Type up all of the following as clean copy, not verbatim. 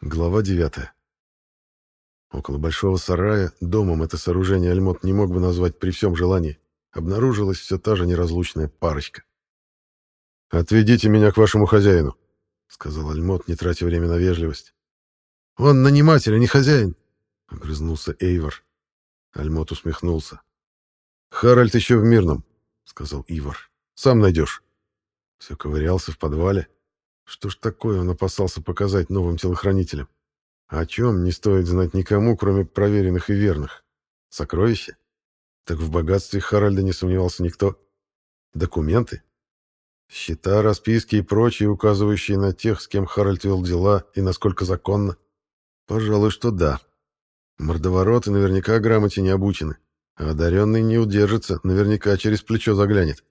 Глава 9. Около большого сарая, домом это сооружение Альмот не мог бы назвать при всем желании, обнаружилась все та же неразлучная парочка. «Отведите меня к вашему хозяину», — сказал Альмот, не тратя время на вежливость. «Он наниматель, а не хозяин», — огрызнулся Эйвор. Альмот усмехнулся. «Харальд еще в Мирном», — сказал Ивар. «Сам найдешь». Все ковырялся в подвале. Что ж такое он опасался показать новым телохранителям? О чем не стоит знать никому, кроме проверенных и верных. Сокровища? Так в богатстве Харальда не сомневался никто. Документы? Счета, расписки и прочие, указывающие на тех, с кем Харальд вел дела и насколько законно? Пожалуй, что да. Мордовороты наверняка грамоте не обучены, а одаренный не удержится, наверняка через плечо заглянет.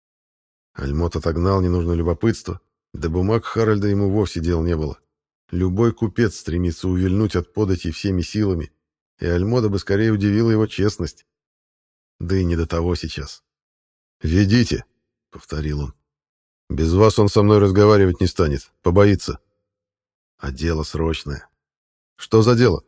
Альмот отогнал ненужное любопытство, до бумаг Харальда ему вовсе дел не было. Любой купец стремится увильнуть от податей всеми силами, и Альмода бы скорее удивила его честность. Да и не до того сейчас. «Ведите», — повторил он. «Без вас он со мной разговаривать не станет, побоится». «А дело срочное». «Что за дело?»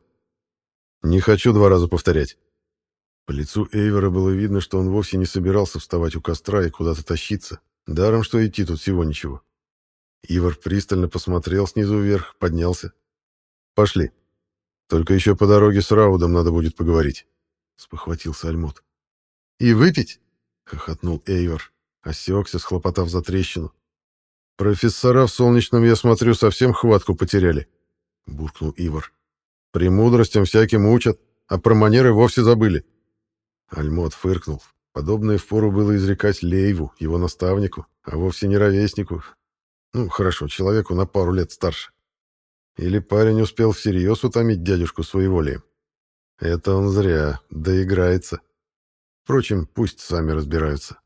«Не хочу два раза повторять». По лицу Эйвора было видно, что он вовсе не собирался вставать у костра и куда-то тащиться. Даром, что идти тут всего ничего. Ивар пристально посмотрел снизу вверх, поднялся. «Пошли. Только еще по дороге с Раудом надо будет поговорить», — спохватился Альмот. «И выпить?» — хохотнул Эйвор, осекся, схлопотав за трещину. «Профессора в Солнечном, я смотрю, совсем хватку потеряли», — буркнул Ивар. «Премудростям всяким учат, а про манеры вовсе забыли». Альмот фыркнул. Подобное впору было изрекать Лейву, его наставнику, а вовсе не ровеснику. Ну, хорошо, человеку на пару лет старше. Или парень успел всерьез утомить дядюшку своеволием. Это он зря, доиграется. Впрочем, пусть сами разбираются.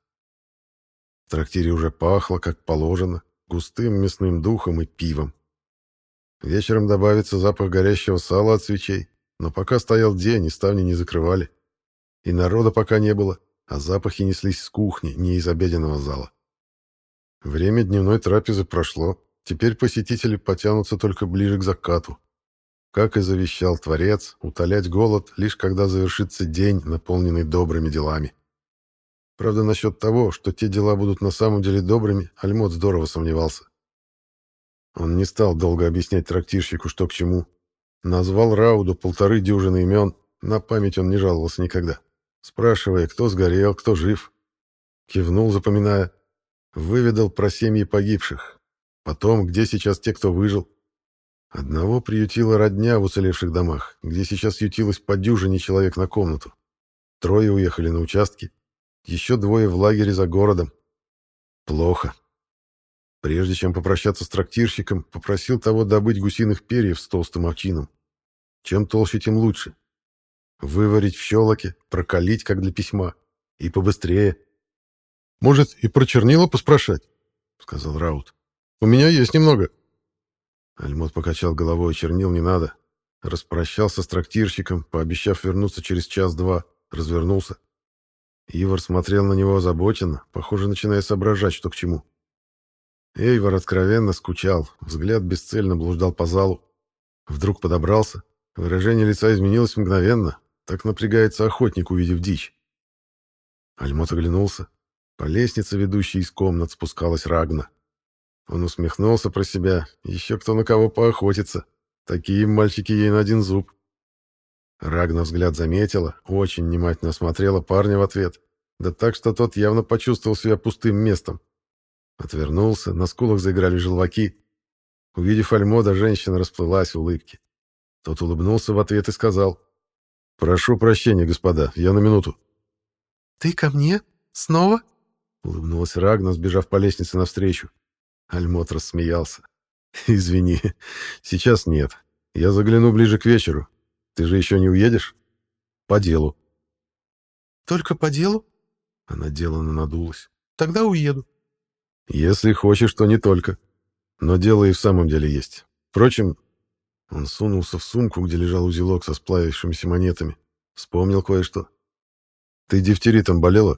В трактире уже пахло, как положено, густым мясным духом и пивом. Вечером добавится запах горящего сала от свечей, но пока стоял день, и ставни не закрывали. И народа пока не было, а запахи неслись с кухни, не из обеденного зала. Время дневной трапезы прошло, теперь посетители потянутся только ближе к закату. Как и завещал Творец, утолять голод, лишь когда завершится день, наполненный добрыми делами. Правда, насчет того, что те дела будут на самом деле добрыми, Альмот здорово сомневался. Он не стал долго объяснять трактирщику, что к чему. Назвал Рауду 1,5 дюжины имен, на память он не жаловался никогда, спрашивая, кто сгорел, кто жив. Кивнул, запоминая. Выведал про семьи погибших. Потом, где сейчас те, кто выжил. Одного приютила родня в уцелевших домах, где сейчас ютилось по дюжине человек на комнату. 3 уехали на участки, еще 2 в лагере за городом. Плохо. Прежде чем попрощаться с трактирщиком, попросил того добыть гусиных перьев с толстым овчином. Чем толще, тем лучше. Выварить в щелоке, прокалить, как для письма. И побыстрее. «Может, и про чернила поспрашать?» — сказал Раут. «У меня есть немного». Альмот покачал головой, чернил не надо. Распрощался с трактирщиком, пообещав вернуться через час-два, развернулся. Ивар смотрел на него озабоченно, похоже, начиная соображать, что к чему. Эйвор откровенно скучал, взгляд бесцельно блуждал по залу. Вдруг подобрался, выражение лица изменилось мгновенно, так напрягается охотник, увидев дичь. Альмот оглянулся. По лестнице, ведущей из комнат, спускалась Рагна. Он усмехнулся про себя. Еще кто на кого поохотится. Такие мальчики ей на один зуб. Рагна взгляд заметила, очень внимательно осмотрела парня в ответ. Да так, что тот явно почувствовал себя пустым местом. Отвернулся, на скулах заиграли желваки. Увидев Альмода, женщина расплылась в улыбке. Тот улыбнулся в ответ и сказал: «Прошу прощения, господа, я на минуту». «Ты ко мне? Снова?» — улыбнулась Рагна, сбежав по лестнице навстречу. Альмот рассмеялся. «Извини, сейчас нет. Я загляну ближе к вечеру. Ты же еще не уедешь?» «По делу». «Только по делу?» Она деланно надулась. «Тогда уеду». «Если хочешь, то не только. Но дело и в самом деле есть. Впрочем...» Он сунулся в сумку, где лежал узелок со сплавившимися монетами. Вспомнил кое-что. «Ты дифтеритом болела?»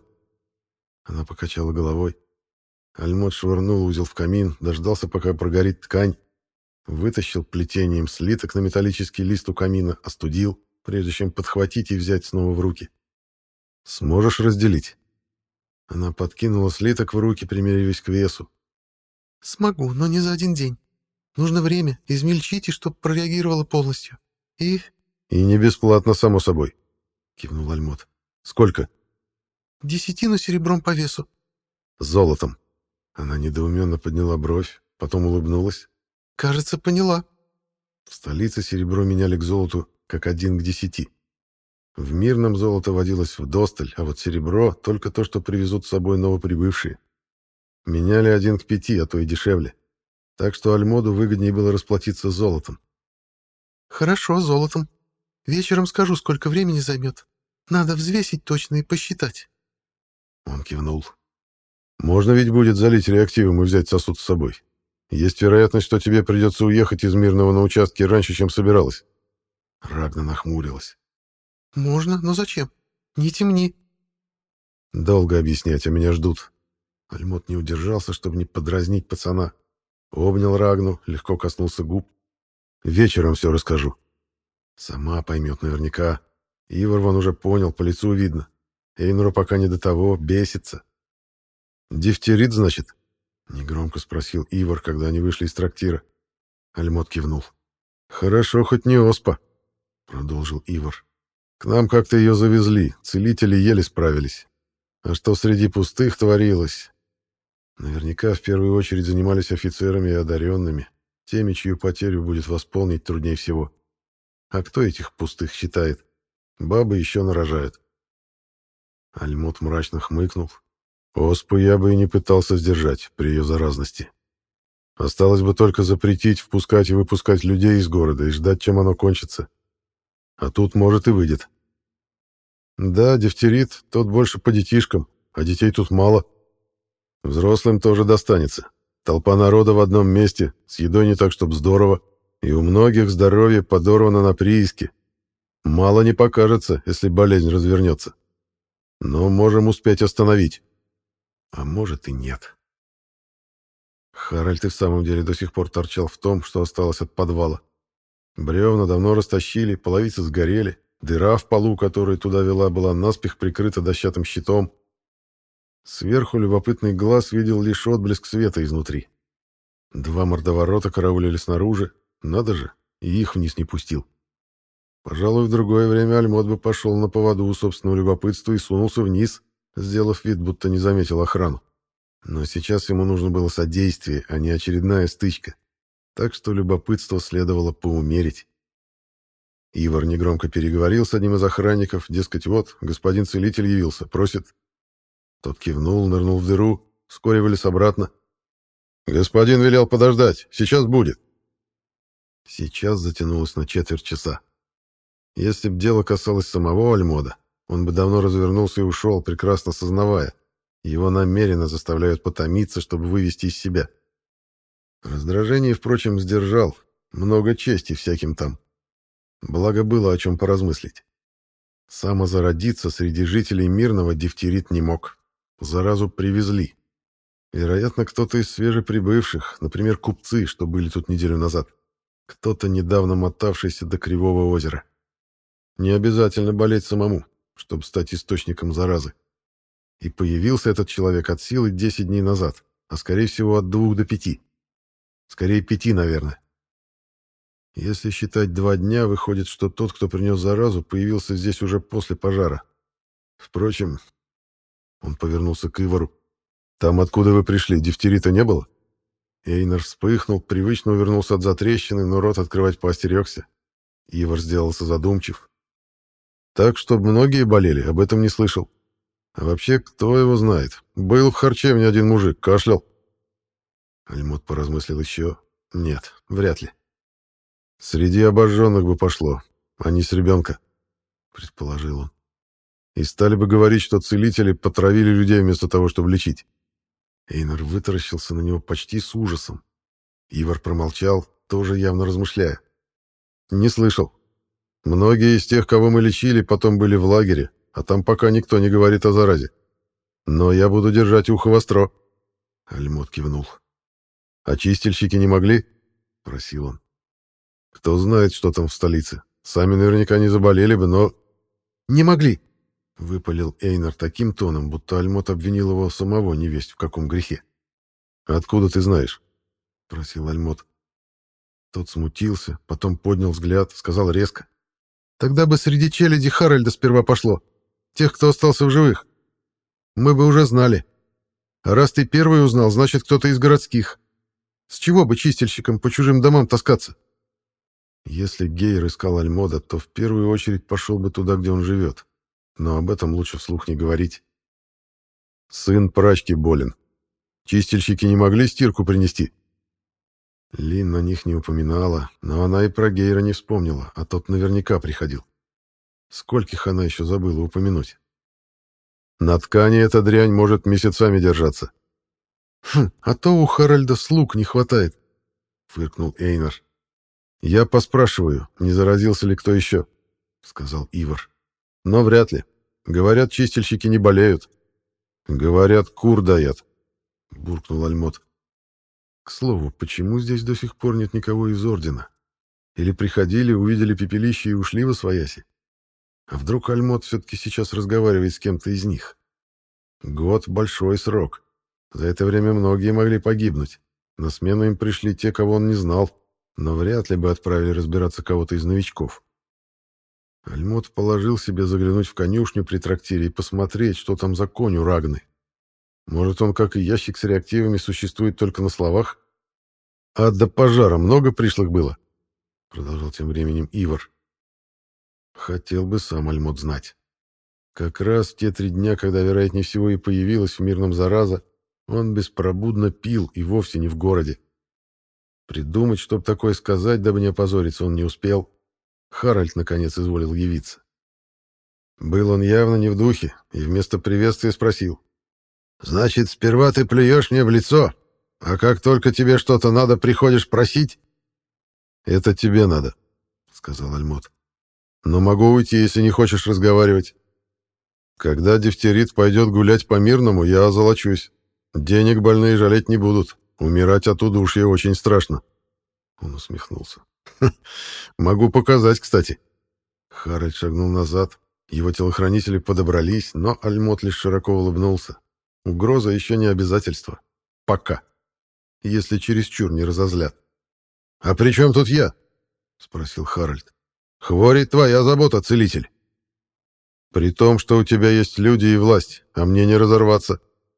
Она покачала головой. Альмот швырнул узел в камин, дождался, пока прогорит ткань. Вытащил плетением слиток на металлический лист у камина, остудил, прежде чем подхватить и взять снова в руки. «Сможешь разделить?» Она подкинула слиток в руки, примериваясь к весу. «Смогу, но не за один день. Нужно время, измельчить, и чтоб прореагировало полностью. И...» «И не бесплатно, само собой», — кивнул Альмот. «Сколько?» «10 серебром по весу». «Золотом». Она недоуменно подняла бровь, потом улыбнулась. «Кажется, поняла». В столице серебро меняли к золоту как 1 к 10. В Мирном золото водилось вдосталь, а вот серебро — только то, что привезут с собой новоприбывшие. Меняли 1 к 5, а то и дешевле. Так что Альмоду выгоднее было расплатиться золотом. «Хорошо, золотом. Вечером скажу, сколько времени займет. Надо взвесить точно и посчитать». Он кивнул. «Можно ведь будет залить реактивом и взять сосуд с собой. Есть вероятность, что тебе придется уехать из Мирного на участке раньше, чем собиралась». Рагна нахмурилась. «Можно, но зачем? Не темни». «Долго объяснять, а меня ждут». Альмот не удержался, чтобы не подразнить пацана. Обнял Рагну, легко коснулся губ. «Вечером все расскажу». Сама поймет наверняка. Ивар вон уже понял, по лицу видно. Эйнуру пока не до того, бесится. «Дифтерит, значит?» — негромко спросил Ивар, когда они вышли из трактира. Альмот кивнул. «Хорошо, хоть не оспа», — продолжил Ивар. «К нам как-то ее завезли, целители еле справились. А что среди пустых творилось? Наверняка в первую очередь занимались офицерами и одаренными, теми, чью потерю будет восполнить труднее всего. А кто этих пустых считает? Бабы еще нарожают». Альмот мрачно хмыкнул. «Оспу я бы и не пытался сдержать при ее заразности. Осталось бы только запретить впускать и выпускать людей из города и ждать, чем оно кончится. А тут, может, и выйдет. Да, дифтерит, тот больше по детишкам, а детей тут мало. Взрослым тоже достанется. Толпа народа в одном месте, с едой не так, чтоб здорово, и у многих здоровье подорвано на прииске. Мало не покажется, если болезнь развернется. Но можем успеть остановить. А может и нет. Харальд и в самом деле до сих пор торчал в том, что осталось от подвала. Бревна давно растащили, половицы сгорели, дыра в полу, которая туда вела, была наспех прикрыта дощатым щитом. Сверху любопытный глаз видел лишь отблеск света изнутри. 2 мордоворота караулили снаружи, надо же, и их вниз не пустил. Пожалуй, в другое время Альмот бы пошел на поводу у собственного любопытства и сунулся вниз, сделав вид, будто не заметил охрану. Но сейчас ему нужно было содействие, а не очередная стычка. Так что любопытство следовало поумерить. Ивар негромко переговорил с одним из охранников, дескать, вот, господин целитель явился, просит. Тот кивнул, нырнул в дыру, вскоре вылез обратно. «Господин велел подождать, сейчас будет». Сейчас затянулось на 1/4 часа. Если б дело касалось самого Альмода, он бы давно развернулся и ушел, прекрасно сознавая. Его намеренно заставляют потомиться, чтобы вывести из себя. Раздражение, впрочем, сдержал. Много чести всяким там. Благо было о чем поразмыслить. Самозародиться среди жителей Мирного дифтерит не мог. Заразу привезли. Вероятно, кто-то из свежеприбывших, например, купцы, что были тут неделю назад. Кто-то, недавно мотавшийся до Кривого озера. Не обязательно болеть самому, чтобы стать источником заразы. И появился этот человек от силы 10 дней назад, а скорее всего от 2 до 5. Скорее 5, наверное. Если считать 2 дня, выходит, что тот, кто принес заразу, появился здесь уже после пожара. Впрочем, он повернулся к Ивару. «Там, откуда вы пришли, дифтерита не было?» Эйнар вспыхнул, привычно увернулся от затрещины, но рот открывать поостерегся. Ивар сделался задумчив. «Так, чтобы многие болели, об этом не слышал. А вообще, кто его знает? Был в харчевне один мужик, кашлял». Альмот поразмыслил еще. «Нет, вряд ли. Среди обожженных бы пошло, а не с ребенка», — предположил он. «И стали бы говорить, что целители потравили людей вместо того, чтобы лечить». Эйнар вытаращился на него почти с ужасом. Ивар промолчал, тоже явно размышляя. «Не слышал. Многие из тех, кого мы лечили, потом были в лагере, а там пока никто не говорит о заразе. Но я буду держать ухо востро». Альмот кивнул. «А чистильщики не могли?» — просил он. Кто знает, что там в столице. Сами наверняка не заболели бы, но... Не могли, — выпалил Эйнар таким тоном, будто Альмот обвинил его самого невесть в каком грехе. «Откуда ты знаешь?» — спросил Альмот. Тот смутился, потом поднял взгляд, сказал резко. тогда бы среди челяди Харальда сперва пошло. Тех, кто остался в живых. Мы бы уже знали. А раз ты первый узнал, значит, кто-то из городских. С чего бы чистильщикам по чужим домам таскаться? Если Гейр искал Альмода, то в первую очередь пошел бы туда, где он живет. Но об этом лучше вслух не говорить. Сын прачки болен. Чистильщики не могли стирку принести? Лин на них не упоминала, но она и про Гейра не вспомнила, а тот наверняка приходил. Скольких она еще забыла упомянуть? На ткани эта дрянь может месяцами держаться. А то у Харальда слуг не хватает, Фыркнул Эйнар. Я поспрашиваю, не заразился ли кто еще, сказал Ивар. Но вряд ли. Говорят, чистильщики не болеют. Говорят, кур даят, буркнул Альмот. К слову, почему здесь до сих пор нет никого из Ордена? Или приходили, увидели пепелище и ушли восвояси? А вдруг Альмот все-таки сейчас разговаривает с кем-то из них? Год — большой срок. За это время многие могли погибнуть. На смену им пришли те, кого он не знал, но вряд ли бы отправили разбираться кого-то из новичков. Альмот положил себе заглянуть в конюшню при трактире и посмотреть, что там за конь у Рагны. Может, он, как и ящик с реактивами, существует только на словах? А до пожара много пришлых было? Продолжал тем временем Ивар. Хотел бы сам Альмот знать. Как раз в те 3 дня, когда, вероятнее всего, и появилась в Мирном зараза, он беспробудно пил и вовсе не в городе. Придумать, чтоб такое сказать, дабы не опозориться, он не успел. Харальд, наконец, изволил явиться. Был он явно не в духе и вместо приветствия спросил. «Значит, сперва ты плюешь мне в лицо, а как только тебе что-то надо, приходишь просить?» «Это тебе надо», — сказал Альмот. «Но могу уйти, если не хочешь разговаривать. Когда дифтерит пойдет гулять по Мирному, я озолочусь. Денег больные жалеть не будут. Умирать от удушья очень страшно». Он усмехнулся. «Могу показать, кстати». Харальд шагнул назад. Его телохранители подобрались, но Альмот лишь широко улыбнулся. Угроза еще не обязательство. Пока. Если чересчур не разозлят. «А при чем тут я?» — спросил Харальд. «Хвори твоя забота, целитель». «При том, что у тебя есть люди и власть, а мне не разорваться».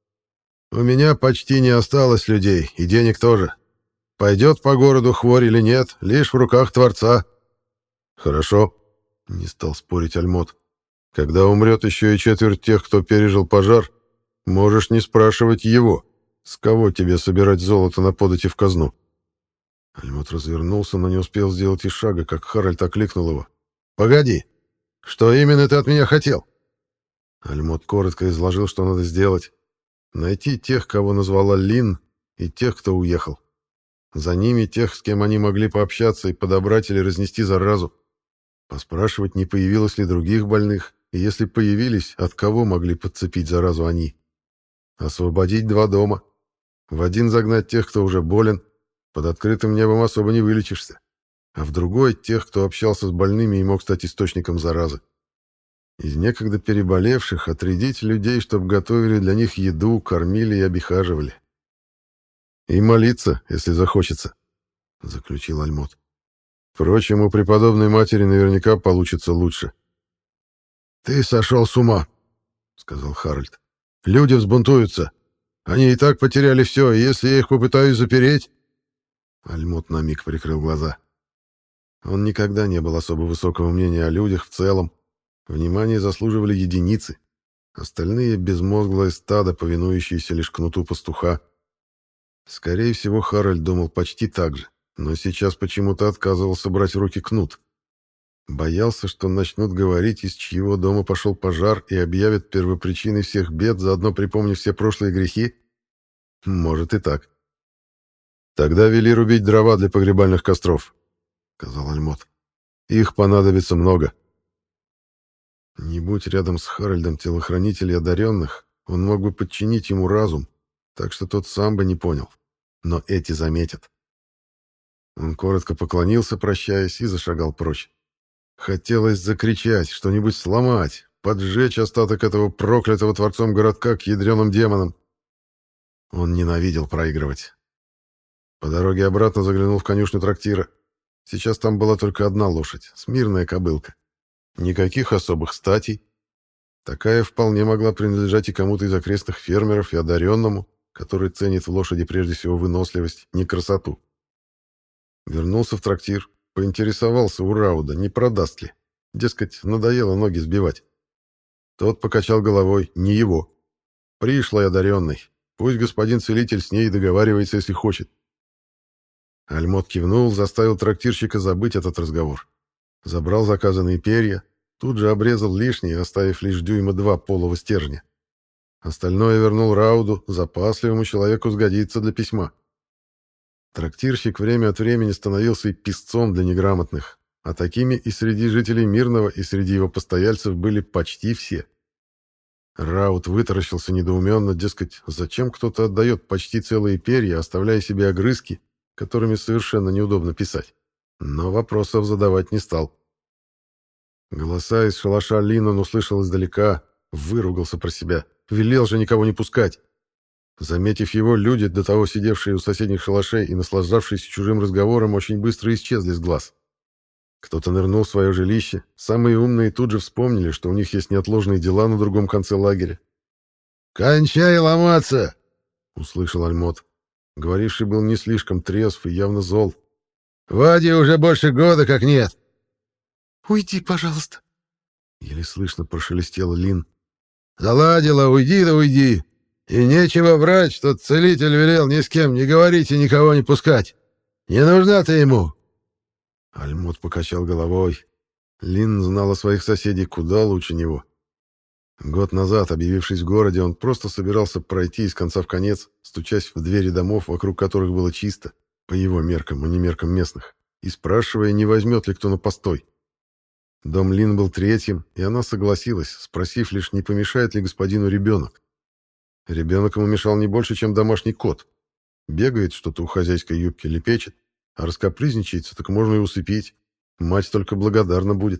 «У меня почти не осталось людей, и денег тоже. Пойдет по городу хворь или нет, лишь в руках Творца». «Хорошо», — не стал спорить Альмот. «Когда умрет еще и четверть тех, кто пережил пожар, можешь не спрашивать его, с кого тебе собирать золото на подати в казну». Альмот развернулся, но не успел сделать и шага, как Харальд окликнул его. «Погоди! Что именно ты от меня хотел?» Альмот коротко изложил, что надо сделать. Найти тех, кого назвала Лин, и тех, кто уехал. За ними тех, с кем они могли пообщаться и подобрать или разнести заразу. Поспрашивать, не появилось ли других больных, и если появились, от кого могли подцепить заразу они. Освободить 2 дома. В один загнать тех, кто уже болен. Под открытым небом особо не вылечишься. А в другой — тех, кто общался с больными и мог стать источником заразы. Из некогда переболевших отрядить людей, чтобы готовили для них еду, кормили и обихаживали. «И молиться, если захочется», — заключил Альмот. «Впрочем, у преподобной матери наверняка получится лучше». «Ты сошел с ума», — сказал Харальд. «Люди взбунтуются. Они и так потеряли все, и если я их попытаюсь запереть...» Альмот на миг прикрыл глаза. Он никогда не был особо высокого мнения о людях в целом. Внимание заслуживали единицы. Остальные — безмозглое стадо, повинующееся лишь кнуту пастуха. Скорее всего, Харальд думал почти так же, но сейчас почему-то отказывался брать в руки кнут. Боялся, что начнут говорить, из чьего дома пошел пожар, и объявят первопричиной всех бед, заодно припомнив все прошлые грехи? Может и так. «Тогда вели рубить дрова для погребальных костров», — сказал Альмот. «Их понадобится много». Не будь рядом с Харальдом телохранителей одаренных, он мог бы подчинить ему разум, так что тот сам бы не понял. Но эти заметят. Он коротко поклонился, прощаясь, и зашагал прочь. Хотелось закричать, что-нибудь сломать, поджечь остаток этого проклятого Творцом городка к ядреным демонам. Он ненавидел проигрывать. По дороге обратно заглянул в конюшню трактира. Сейчас там была только одна лошадь, смирная кобылка. Никаких особых статей. Такая вполне могла принадлежать и кому-то из окрестных фермеров, и одаренному, который ценит в лошади прежде всего выносливость, не красоту. Вернулся в трактир, поинтересовался у Рауда, не продаст ли. Дескать, надоело ноги сбивать. Тот покачал головой, не его. Пришлый одаренный. Пусть господин целитель с ней договаривается, если хочет. Альмот кивнул, заставил трактирщика забыть этот разговор. Забрал заказанные перья, тут же обрезал лишние, оставив лишь дюйма 2 полого стержня. Остальное вернул Рауду, запасливому человеку сгодится для письма. Трактирщик время от времени становился и писцом для неграмотных, а такими и среди жителей Мирного, и среди его постояльцев были почти все. Рауд вытаращился недоуменно, дескать, зачем кто-то отдает почти целые перья, оставляя себе огрызки, которыми совершенно неудобно писать. Но вопросов задавать не стал. Голоса из шалаша Лин он услышал издалека, выругался про себя, велел же никого не пускать. Заметив его, люди, до того сидевшие у соседних шалашей и наслаждавшиеся чужим разговором, очень быстро исчезли с глаз. Кто-то нырнул в свое жилище, самые умные тут же вспомнили, что у них есть неотложные дела на другом конце лагеря. «Кончай ломаться!» — услышал Альмот. Говоривший был не слишком трезв и явно зол. «Вади уже больше года как нет!» «Уйди, пожалуйста!» — еле слышно прошелестела Лин. «Заладила, уйди да уйди! И нечего врать, что целитель велел ни с кем не говорить и никого не пускать! Не нужна ты ему!» Альмот покачал головой. Лин знал о своих соседей куда лучше него. Год назад, объявившись в городе, он просто собирался пройти из конца в конец, стучась в двери домов, вокруг которых было чисто, по его меркам, а не меркам местных, и спрашивая, не возьмет ли кто на постой. Дом Лин был третьим, и она согласилась, спросив лишь, не помешает ли господину ребенок. Ребенок ему мешал не больше, чем домашний кот. Бегает что-то у хозяйской юбки, лепечет, а раскапризничается, так можно и усыпить. Мать только благодарна будет.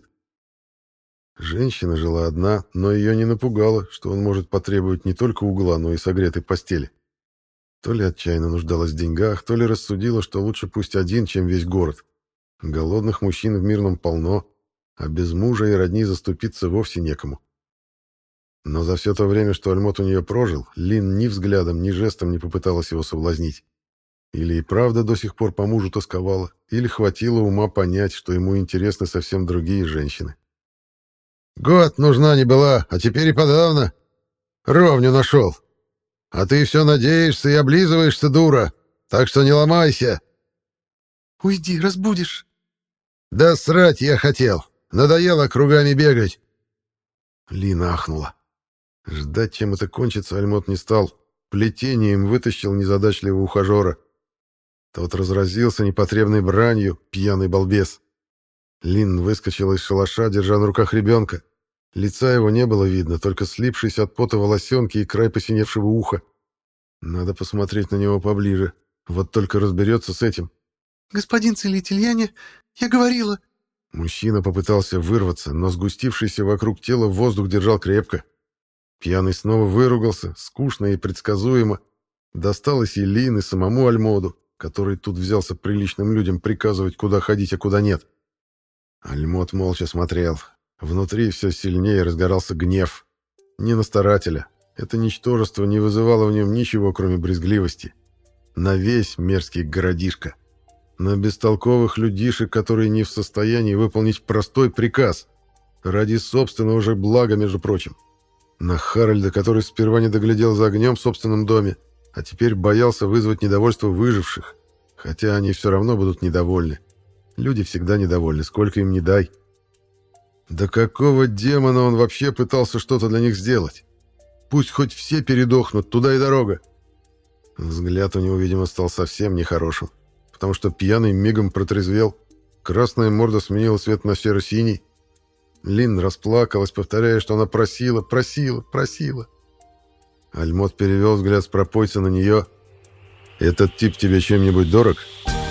Женщина жила одна, но ее не напугало, что он может потребовать не только угла, но и согретой постели. То ли отчаянно нуждалась в деньгах, то ли рассудила, что лучше пусть один, чем весь город. Голодных мужчин в Мирном полно, а без мужа и родни заступиться вовсе некому. Но за все то время, что Альмот у нее прожил, Лин ни взглядом, ни жестом не попыталась его соблазнить. Или и правда до сих пор по мужу тосковала, или хватило ума понять, что ему интересны совсем другие женщины. «Год нужна не была, а теперь и подавно. Ровню нашел. А ты все надеешься и облизываешься, дура, так что не ломайся». «Уйди, разбудишь». «Да срать я хотел. Надоело кругами бегать». Лина ахнула. Ждать, чем это кончится, Альмот не стал. Плетением вытащил незадачливого ухажера. Тот разразился непотребной бранью, пьяный балбес. Лин выскочила из шалаша, держа на руках ребенка. Лица его не было видно, только слипшиеся от пота волосенки и край посиневшего уха. Надо посмотреть на него поближе. Вот только разберется с этим. «Господин целитель, я говорила...» Мужчина попытался вырваться, но сгустившийся вокруг тела воздух держал крепко. Пьяный снова выругался, скучно и предсказуемо. Досталось и Лин, и самому Альмоду, который тут взялся приличным людям приказывать, куда ходить, а куда нет. Альмод молча смотрел. Внутри все сильнее разгорался гнев. Не на старателя. Это ничтожество не вызывало в нем ничего, кроме брезгливости. На весь мерзкий городишко. На бестолковых людишек, которые не в состоянии выполнить простой приказ. Ради собственного же блага, между прочим. На Харальда, который сперва не доглядел за огнем в собственном доме, а теперь боялся вызвать недовольство выживших. Хотя они все равно будут недовольны. Люди всегда недовольны, сколько им ни дай. Да какого демона он вообще пытался что-то для них сделать? Пусть хоть все передохнут, туда и дорога. Взгляд у него, видимо, стал совсем нехорошим, потому что пьяный мигом протрезвел, красная морда сменила цвет на серо-синий. Лин расплакалась, повторяя, что она просила. Альмот перевел взгляд с пропойца на нее. «Этот тип тебе чем-нибудь дорог?»